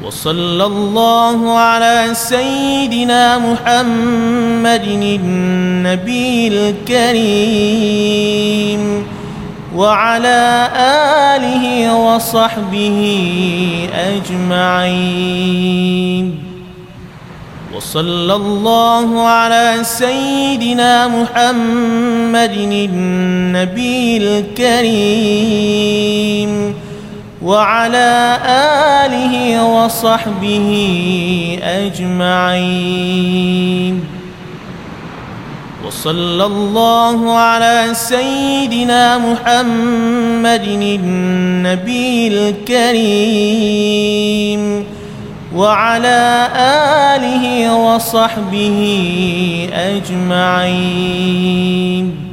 وصلى الله على سيدنا محمد النبي الكريم وعلى آله وصحبه أجمعين. وصلى الله على سيدنا محمد النبي الكريم وعلى آله وصحبه أجمعين. وصلى الله على سيدنا محمد النبي الكريم وعلى آله وصحبه أجمعين.